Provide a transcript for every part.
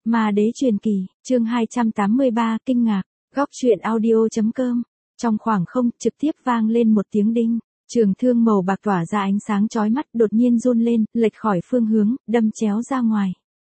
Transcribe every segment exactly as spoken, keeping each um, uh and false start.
Ma đế truyền kỳ, chương hai trăm tám mươi ba, kinh ngạc, góc truyện audio.com. Trong khoảng không, trực tiếp vang lên một tiếng đinh, trường thương màu bạc tỏa ra ánh sáng chói mắt đột nhiên run lên, lệch khỏi phương hướng, đâm chéo ra ngoài.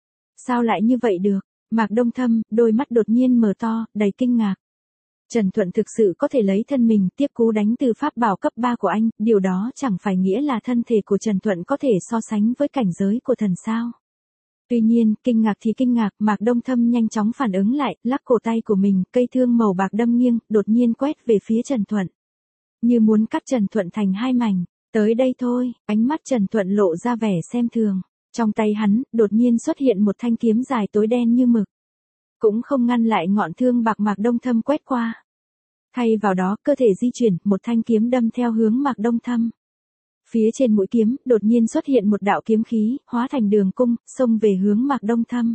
Sao lại như vậy được? Mạc Đông Thâm, đôi mắt đột nhiên mở to, đầy kinh ngạc. Trần Thuận thực sự có thể lấy thân mình tiếp cú đánh từ pháp bảo cấp ba của anh, điều đó chẳng phải nghĩa là thân thể của Trần Thuận có thể so sánh với cảnh giới của thần sao. Tuy nhiên, kinh ngạc thì kinh ngạc, Mạc Đông Thâm nhanh chóng phản ứng lại, lắc cổ tay của mình, cây thương màu bạc đâm nghiêng, đột nhiên quét về phía Trần Thuận. Như muốn cắt Trần Thuận thành hai mảnh, tới đây thôi, ánh mắt Trần Thuận lộ ra vẻ xem thường. Trong tay hắn, đột nhiên xuất hiện một thanh kiếm dài tối đen như mực. Cũng không ngăn lại ngọn thương bạc Mạc Đông Thâm quét qua. Thay vào đó, cơ thể di chuyển, một thanh kiếm đâm theo hướng Mạc Đông Thâm. Phía trên mũi kiếm, đột nhiên xuất hiện một đạo kiếm khí, hóa thành đường cung, xông về hướng Mạc Đông Thâm.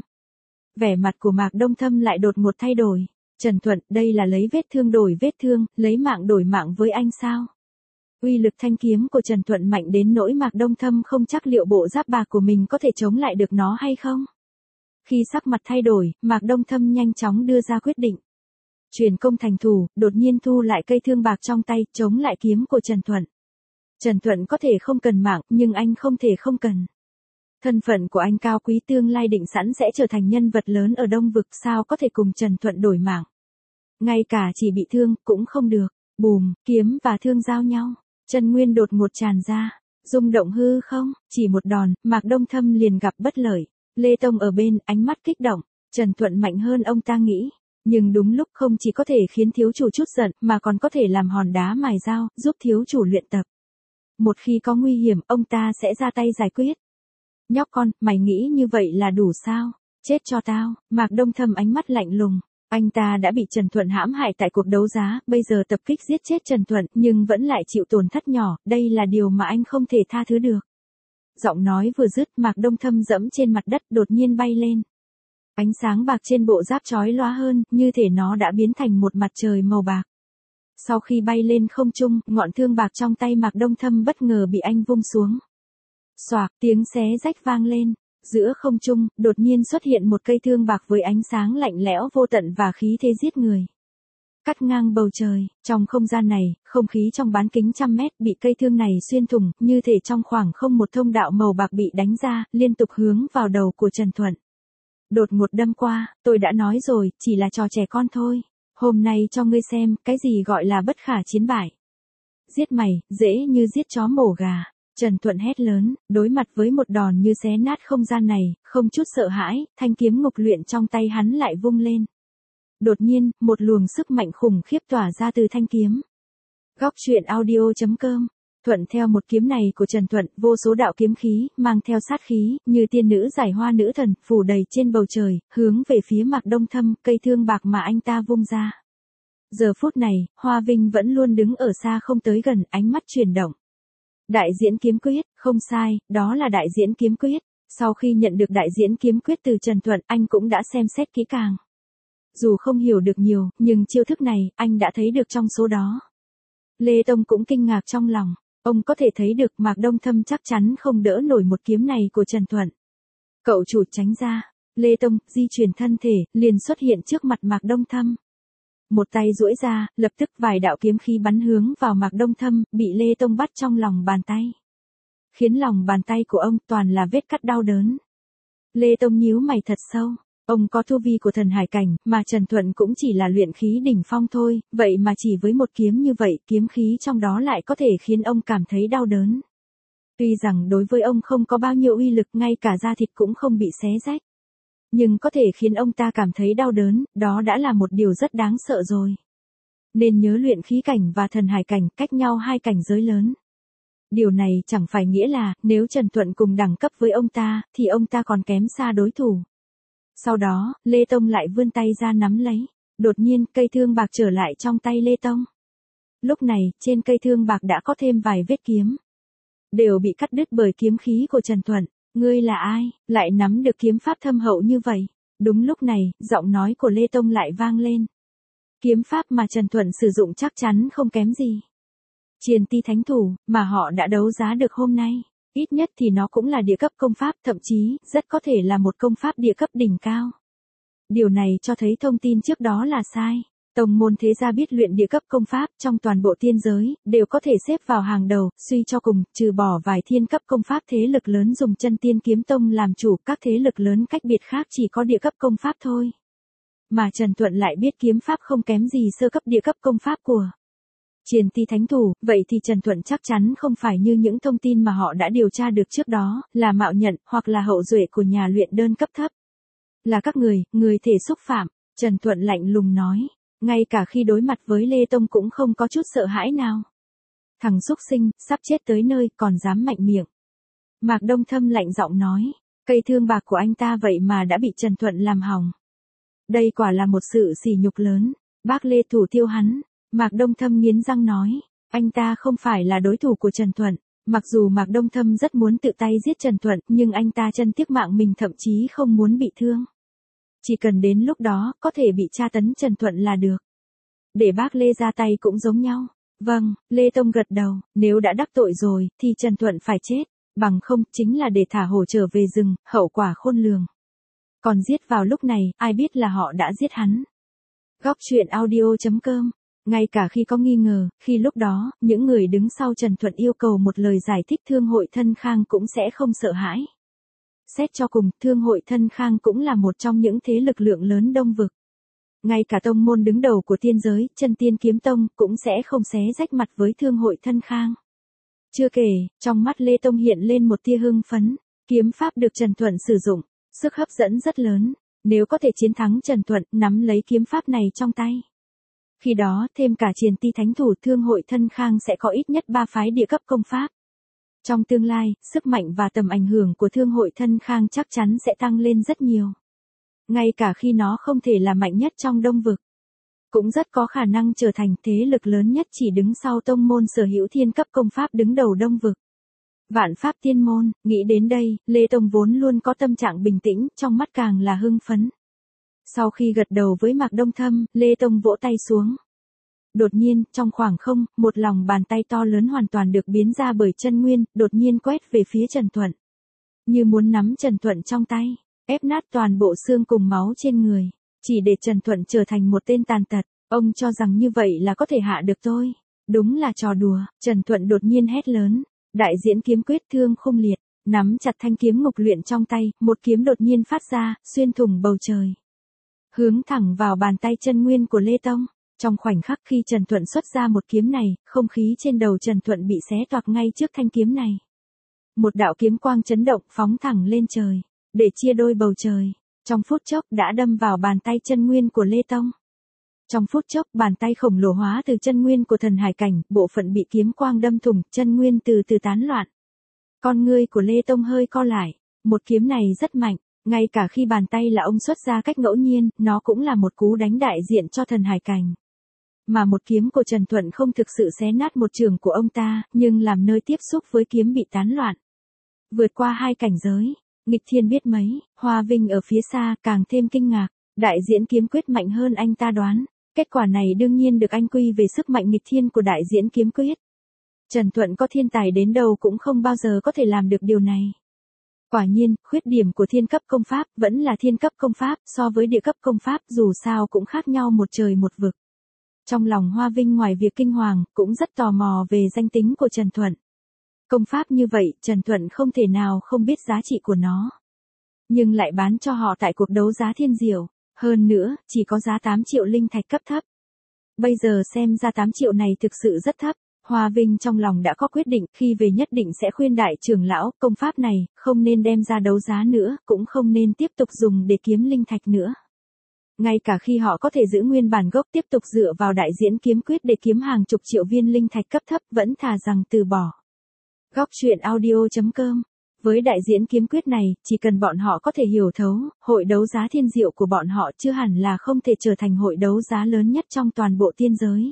Vẻ mặt của Mạc Đông Thâm lại đột ngột thay đổi. Trần Thuận, đây là lấy vết thương đổi vết thương, lấy mạng đổi mạng với anh sao? Uy lực thanh kiếm của Trần Thuận mạnh đến nỗi Mạc Đông Thâm không chắc liệu bộ giáp bạc của mình có thể chống lại được nó hay không? Khi sắc mặt thay đổi, Mạc Đông Thâm nhanh chóng đưa ra quyết định. Chuyển công thành thủ, đột nhiên thu lại cây thương bạc trong tay, chống lại kiếm của Trần Thuận. Trần Thuận có thể không cần mạng, nhưng anh không thể không cần. Thân phận của anh cao quý tương lai định sẵn sẽ trở thành nhân vật lớn ở Đông Vực, sao có thể cùng Trần Thuận đổi mạng. Ngay cả chỉ bị thương, cũng không được. Bùm, kiếm và thương giao nhau. Chân nguyên đột ngột tràn ra. Rung động hư không, chỉ một đòn, Mạc Đông Thâm liền gặp bất lợi. Lê Tông ở bên, ánh mắt kích động. Trần Thuận mạnh hơn ông ta nghĩ. Nhưng đúng lúc không chỉ có thể khiến thiếu chủ chút giận, mà còn có thể làm hòn đá mài dao, giúp thiếu chủ luyện tập. Một khi có nguy hiểm, ông ta sẽ ra tay giải quyết. Nhóc con, mày nghĩ như vậy là đủ sao? Chết cho tao. Mạc Đông Thâm ánh mắt lạnh lùng. Anh ta đã bị Trần Thuận hãm hại tại cuộc đấu giá, bây giờ tập kích giết chết Trần Thuận, nhưng vẫn lại chịu tổn thất nhỏ, đây là điều mà anh không thể tha thứ được. Giọng nói vừa dứt, Mạc Đông Thâm dẫm trên mặt đất đột nhiên bay lên. Ánh sáng bạc trên bộ giáp chói lóa hơn, như thể nó đã biến thành một mặt trời màu bạc. Sau khi bay lên không trung, ngọn thương bạc trong tay Mạc Đông Thâm bất ngờ bị anh vung xuống. Xoạc, tiếng xé rách vang lên. Giữa không trung, đột nhiên xuất hiện một cây thương bạc với ánh sáng lạnh lẽo vô tận và khí thế giết người. Cắt ngang bầu trời, trong không gian này, không khí trong bán kính trăm mét bị cây thương này xuyên thủng, như thể trong khoảng không một thông đạo màu bạc bị đánh ra, liên tục hướng vào đầu của Trần Thuận. Đột ngột đâm qua, tôi đã nói rồi, chỉ là trò trẻ con thôi. Hôm nay cho ngươi xem, cái gì gọi là bất khả chiến bại. Giết mày, dễ như giết chó mổ gà. Trần Thuận hét lớn, đối mặt với một đòn như xé nát không gian này, không chút sợ hãi, thanh kiếm ngục luyện trong tay hắn lại vung lên. Đột nhiên, một luồng sức mạnh khủng khiếp tỏa ra từ thanh kiếm. Góc truyện audio.com. Thuận theo một kiếm này của Trần Thuận, vô số đạo kiếm khí, mang theo sát khí, như tiên nữ giải hoa nữ thần, phủ đầy trên bầu trời, hướng về phía Mạc Đông Thâm, cây thương bạc mà anh ta vung ra. Giờ phút này, Hoa Vinh vẫn luôn đứng ở xa không tới gần, ánh mắt chuyển động. Đại diễn kiếm quyết, không sai, đó là đại diễn kiếm quyết. Sau khi nhận được đại diễn kiếm quyết từ Trần Thuận, anh cũng đã xem xét kỹ càng. Dù không hiểu được nhiều, nhưng chiêu thức này, anh đã thấy được trong số đó. Lê Tông cũng kinh ngạc trong lòng. Ông có thể thấy được Mạc Đông Thâm chắc chắn không đỡ nổi một kiếm này của Trần Thuận. Cậu chủ tránh ra. Lê Tông, di chuyển thân thể, liền xuất hiện trước mặt Mạc Đông Thâm. Một tay duỗi ra, lập tức vài đạo kiếm khí bắn hướng vào Mạc Đông Thâm, bị Lê Tông bắt trong lòng bàn tay. Khiến lòng bàn tay của ông toàn là vết cắt đau đớn. Lê Tông nhíu mày thật sâu. Ông có tu vi của thần hải cảnh, mà Trần Thuận cũng chỉ là luyện khí đỉnh phong thôi, vậy mà chỉ với một kiếm như vậy, kiếm khí trong đó lại có thể khiến ông cảm thấy đau đớn. Tuy rằng đối với ông không có bao nhiêu uy lực, ngay cả da thịt cũng không bị xé rách. Nhưng có thể khiến ông ta cảm thấy đau đớn, đó đã là một điều rất đáng sợ rồi. Nên nhớ luyện khí cảnh và thần hải cảnh cách nhau hai cảnh giới lớn. Điều này chẳng phải nghĩa là, nếu Trần Thuận cùng đẳng cấp với ông ta, thì ông ta còn kém xa đối thủ. Sau đó, Lê Tông lại vươn tay ra nắm lấy. Đột nhiên, cây thương bạc trở lại trong tay Lê Tông. Lúc này, trên cây thương bạc đã có thêm vài vết kiếm. Đều bị cắt đứt bởi kiếm khí của Trần Thuận. Ngươi là ai, lại nắm được kiếm pháp thâm hậu như vậy? Đúng lúc này, giọng nói của Lê Tông lại vang lên. Kiếm pháp mà Trần Thuận sử dụng chắc chắn không kém gì. Triền Ti Thánh Thủ, mà họ đã đấu giá được hôm nay. Ít nhất thì nó cũng là địa cấp công pháp, thậm chí, rất có thể là một công pháp địa cấp đỉnh cao. Điều này cho thấy thông tin trước đó là sai. Tông môn thế gia biết luyện địa cấp công pháp trong toàn bộ tiên giới, đều có thể xếp vào hàng đầu, suy cho cùng, trừ bỏ vài thiên cấp công pháp thế lực lớn dùng chân tiên kiếm tông làm chủ, các thế lực lớn cách biệt khác chỉ có địa cấp công pháp thôi. Mà Trần Thuận lại biết kiếm pháp không kém gì sơ cấp địa cấp công pháp của Triền Ti Thánh Thủ, vậy thì Trần Thuận chắc chắn không phải như những thông tin mà họ đã điều tra được trước đó, là mạo nhận, hoặc là hậu duệ của nhà luyện đơn cấp thấp. Là các người, người thể xúc phạm, Trần Thuận lạnh lùng nói. Ngay cả khi đối mặt với Lê Tông cũng không có chút sợ hãi nào. Thằng xúc sinh, sắp chết tới nơi, còn dám mạnh miệng. Mạc Đông Thâm lạnh giọng nói, cây thương bạc của anh ta vậy mà đã bị Trần Thuận làm hỏng. Đây quả là một sự sỉ nhục lớn, bác Lê thủ tiêu hắn. Mạc Đông Thâm nghiến răng nói, anh ta không phải là đối thủ của Trần Thuận. Mặc dù Mạc Đông Thâm rất muốn tự tay giết Trần Thuận, nhưng anh ta chân tiếc mạng mình, thậm chí không muốn bị thương. Chỉ cần đến lúc đó, có thể bị tra tấn Trần Thuận là được. Để bác Lê ra tay cũng giống nhau. Vâng, Lê Tông gật đầu, nếu đã đắc tội rồi, thì Trần Thuận phải chết. Bằng không, chính là để thả hổ trở về rừng, hậu quả khôn lường. Còn giết vào lúc này, ai biết là họ đã giết hắn. Góc truyện audio chấm com. Ngay cả khi có nghi ngờ, khi lúc đó, những người đứng sau Trần Thuận yêu cầu một lời giải thích, Thương hội Thân Khang cũng sẽ không sợ hãi. Xét cho cùng, Thương hội Thân Khang cũng là một trong những thế lực lượng lớn Đông vực. Ngay cả tông môn đứng đầu của tiên giới, Chân Tiên Kiếm Tông, cũng sẽ không xé rách mặt với Thương hội Thân Khang. Chưa kể, trong mắt Lê Tông hiện lên một tia hưng phấn, kiếm pháp được Trần Thuận sử dụng, sức hấp dẫn rất lớn, nếu có thể chiến thắng Trần Thuận, nắm lấy kiếm pháp này trong tay. Khi đó, thêm cả Triền Ti Thánh Thủ, Thương hội Thân Khang sẽ có ít nhất ba phái địa cấp công pháp. Trong tương lai, sức mạnh và tầm ảnh hưởng của Thương hội Thân Khang chắc chắn sẽ tăng lên rất nhiều. Ngay cả khi nó không thể là mạnh nhất trong Đông vực, cũng rất có khả năng trở thành thế lực lớn nhất chỉ đứng sau tông môn sở hữu thiên cấp công pháp đứng đầu Đông vực. Vạn Pháp Tiên Môn, nghĩ đến đây, Lê Tông vốn luôn có tâm trạng bình tĩnh, trong mắt càng là hưng phấn. Sau khi gật đầu với Mạc Đông Thâm, Lê Tông vỗ tay xuống. Đột nhiên, trong khoảng không, một lòng bàn tay to lớn hoàn toàn được biến ra bởi chân nguyên, đột nhiên quét về phía Trần Thuận. Như muốn nắm Trần Thuận trong tay, ép nát toàn bộ xương cùng máu trên người, chỉ để Trần Thuận trở thành một tên tàn tật. Ông cho rằng như vậy là có thể hạ được tôi. Đúng là trò đùa. Trần Thuận đột nhiên hét lớn. Đại diễn kiếm quyết thương khung liệt, nắm chặt thanh kiếm ngục luyện trong tay, một kiếm đột nhiên phát ra, xuyên thủng bầu trời. Hướng thẳng vào bàn tay chân nguyên của Lê Tông. Trong khoảnh khắc khi Trần Thuận xuất ra một kiếm này, không khí trên đầu Trần Thuận bị xé toạc ngay trước thanh kiếm này. Một đạo kiếm quang chấn động phóng thẳng lên trời, để chia đôi bầu trời. Trong phút chốc đã đâm vào bàn tay chân nguyên của Lê Tông. Trong phút chốc bàn tay khổng lồ hóa từ chân nguyên của thần hải cảnh, bộ phận bị kiếm quang đâm thủng, chân nguyên từ từ tán loạn. Con ngươi của Lê Tông hơi co lại, một kiếm này rất mạnh, ngay cả khi bàn tay là ông xuất ra cách ngẫu nhiên, nó cũng là một cú đánh đại diện cho thần hải cảnh. Mà một kiếm của Trần Thuận không thực sự xé nát một trường của ông ta, nhưng làm nơi tiếp xúc với kiếm bị tán loạn. Vượt qua hai cảnh giới, nghịch thiên biết mấy, Hoa Vinh ở phía xa càng thêm kinh ngạc, đại diễn kiếm quyết mạnh hơn anh ta đoán. Kết quả này đương nhiên được anh quy về sức mạnh nghịch thiên của đại diễn kiếm quyết. Trần Thuận có thiên tài đến đâu cũng không bao giờ có thể làm được điều này. Quả nhiên, khuyết điểm của thiên cấp công pháp vẫn là thiên cấp công pháp, so với địa cấp công pháp dù sao cũng khác nhau một trời một vực. Trong lòng Hoa Vinh ngoài việc kinh hoàng, cũng rất tò mò về danh tính của Trần Thuận. Công pháp như vậy, Trần Thuận không thể nào không biết giá trị của nó. Nhưng lại bán cho họ tại cuộc đấu giá thiên diệu. Hơn nữa, chỉ có giá tám triệu linh thạch cấp thấp. Bây giờ xem ra tám triệu này thực sự rất thấp. Hoa Vinh trong lòng đã có quyết định, khi về nhất định sẽ khuyên đại trưởng lão, công pháp này, không nên đem ra đấu giá nữa, cũng không nên tiếp tục dùng để kiếm linh thạch nữa. Ngay cả khi họ có thể giữ nguyên bản gốc tiếp tục dựa vào đại diễn kiếm quyết để kiếm hàng chục triệu viên linh thạch cấp thấp, vẫn thà rằng từ bỏ. Góc truyện audio chấm com. Với đại diễn kiếm quyết này, chỉ cần bọn họ có thể hiểu thấu, hội đấu giá thiên diệu của bọn họ chưa hẳn là không thể trở thành hội đấu giá lớn nhất trong toàn bộ tiên giới.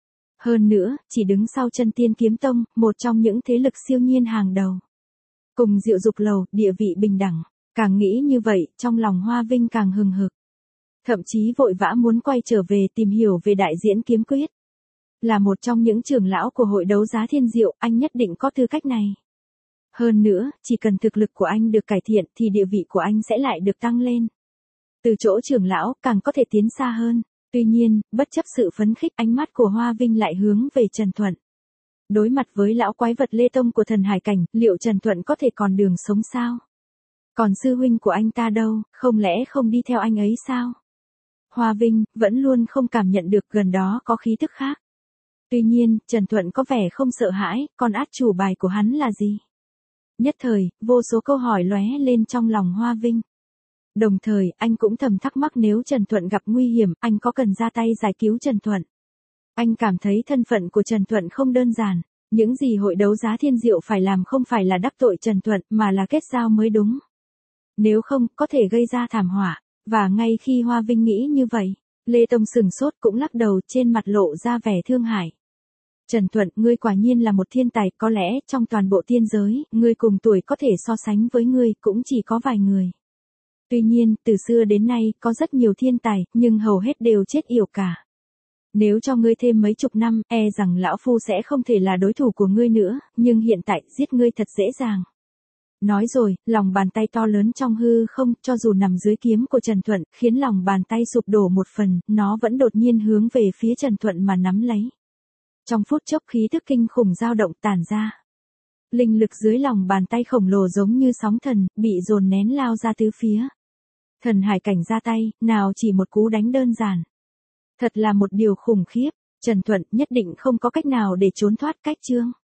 Hơn nữa, chỉ đứng sau Chân Tiên Kiếm Tông, một trong những thế lực siêu nhiên hàng đầu. Cùng Diệu Dục Lầu, địa vị bình đẳng. Càng nghĩ như vậy, trong lòng Hoa Vinh càng hừng hực. Thậm chí vội vã muốn quay trở về tìm hiểu về đại diễn kiếm quyết. Là một trong những trưởng lão của hội đấu giá thiên diệu, anh nhất định có tư cách này. Hơn nữa, chỉ cần thực lực của anh được cải thiện thì địa vị của anh sẽ lại được tăng lên. Từ chỗ trưởng lão càng có thể tiến xa hơn. Tuy nhiên, bất chấp sự phấn khích, ánh mắt của Hoa Vinh lại hướng về Trần Thuận. Đối mặt với lão quái vật Lê Tông của thần hải cảnh, liệu Trần Thuận có thể còn đường sống sao? Còn sư huynh của anh ta đâu, không lẽ không đi theo anh ấy sao? Hoa Vinh vẫn luôn không cảm nhận được gần đó có khí tức khác. Tuy nhiên, Trần Thuận có vẻ không sợ hãi, còn át chủ bài của hắn là gì? Nhất thời, vô số câu hỏi lóe lên trong lòng Hoa Vinh. Đồng thời, anh cũng thầm thắc mắc nếu Trần Thuận gặp nguy hiểm, anh có cần ra tay giải cứu Trần Thuận? Anh cảm thấy thân phận của Trần Thuận không đơn giản. Những gì hội đấu giá thiên diệu phải làm không phải là đắc tội Trần Thuận, mà là kết giao mới đúng. Nếu không, có thể gây ra thảm họa. Và ngay khi Hoa Vinh nghĩ như vậy, Lê Tông sừng sốt cũng lắc đầu, trên mặt lộ ra vẻ thương hại. Trần Thuận, ngươi quả nhiên là một thiên tài, có lẽ trong toàn bộ tiên giới, ngươi cùng tuổi có thể so sánh với ngươi cũng chỉ có vài người. Tuy nhiên, từ xưa đến nay, có rất nhiều thiên tài, nhưng hầu hết đều chết yểu cả. Nếu cho ngươi thêm mấy chục năm, e rằng lão phu sẽ không thể là đối thủ của ngươi nữa, nhưng hiện tại, giết ngươi thật dễ dàng. Nói rồi, lòng bàn tay to lớn trong hư không, cho dù nằm dưới kiếm của Trần Thuận, khiến lòng bàn tay sụp đổ một phần, nó vẫn đột nhiên hướng về phía Trần Thuận mà nắm lấy. Trong phút chốc khí thức kinh khủng dao động tản ra. Linh lực dưới lòng bàn tay khổng lồ giống như sóng thần, bị dồn nén lao ra tứ phía. Thần hải cảnh ra tay, nào chỉ một cú đánh đơn giản. Thật là một điều khủng khiếp, Trần Thuận nhất định không có cách nào để trốn thoát cách chương.